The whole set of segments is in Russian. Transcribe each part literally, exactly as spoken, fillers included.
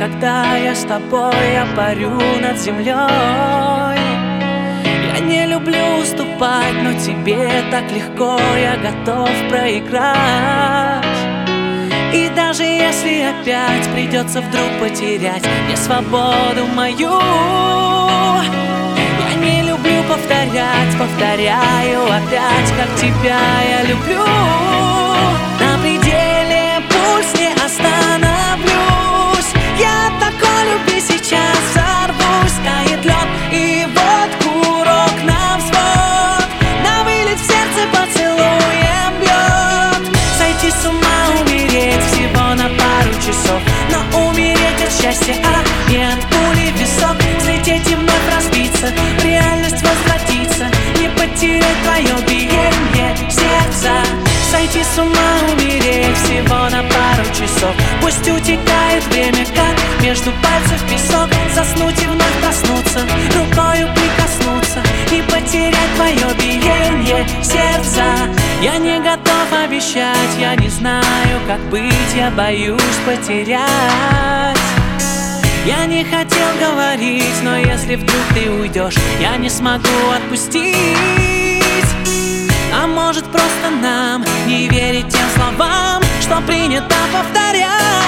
когда я с тобой, я парю над землей. Я не люблю уступать, но тебе так легко, я готов проиграть. И даже если опять придется вдруг потерять мне свободу мою, я не люблю повторять, повторяю опять, как тебя я люблю. На пределе пульс не остановлюсь, я такой любви сейчас взорвусь. Тает лед и вот курок на взвод, на вылет в сердце поцелуем бьет. Сойти с ума, умереть всего на пару часов, но умереть от счастья, а не от пули в висок. Взлететь и вновь разбиться, в реальность возвратиться, не потерять твое биение сердца. Сойти с ума, умереть всего на пару часов, пусть утекает время, как между пальцев песок. Заснуть и вновь проснуться, рукою прикоснуться, не потерять твое биение сердца. Я не готов обещать, я не знаю, как быть, я боюсь потерять. Я не хотел говорить, но если вдруг ты уйдешь, я не смогу отпустить. А может, просто нам не верить тем словам, что принято повторять?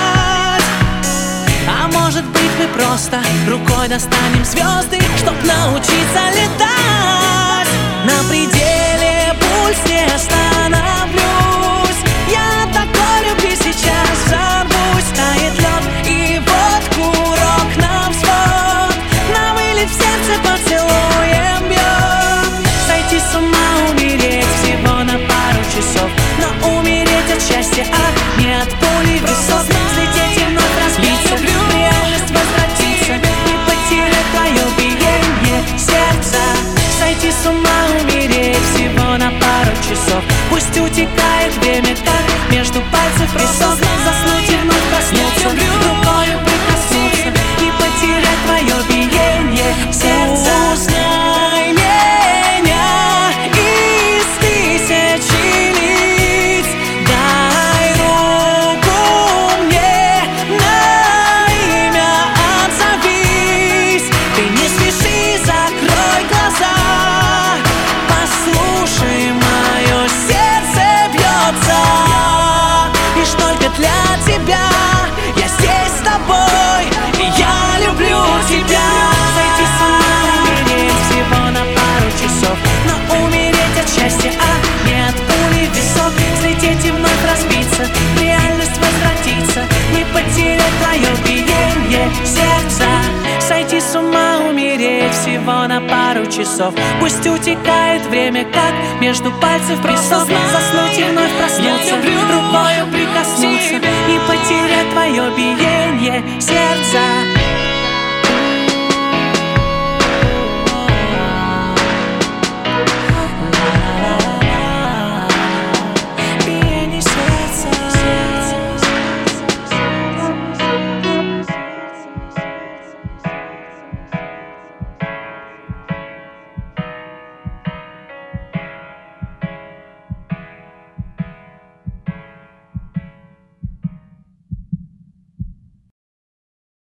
А может быть, мы просто рукой достанем звезды, чтоб научиться летать? На пределе пульс не остановлюсь, я такой любви сейчас взорвусь. Тает лед и вот курок на взвод, на вылет в сердце поцелуем бьет. Сойти с ума, умереть всего на пару часов, но умереть от счастья, а не от пули в висок. Взлететь и вновь разбиться, в реальность возвратиться, не потерять твое биение сердца. Сойти с ума, умереть всего на пару часов, пусть утекает время, как между пальцев песок. Заснуть и вновь проснуться, рукою прикоснуться, не потерять твое биение сердца. Узнай меня из тысячи лиц, дай руку мне, на имя отзовись. Ты не спеши, закрой глаза, послушай, мое сердце бьется. Лишь только для тебя я здесь с тобой, и я люблю тебя. Сойти с ума, умереть всего на пару часов, но умереть от счастья, а не от пули в висок. Взлететь и вновь разбиться, в реальность возвратиться, не потерять твое биение сердца. Сойти с ума, умереть всего на пару часов, пусть утекает время, как между пальцев песок. Заснуть и вновь проснуться, рукою прикоснуться, не потерять твое биение сердца.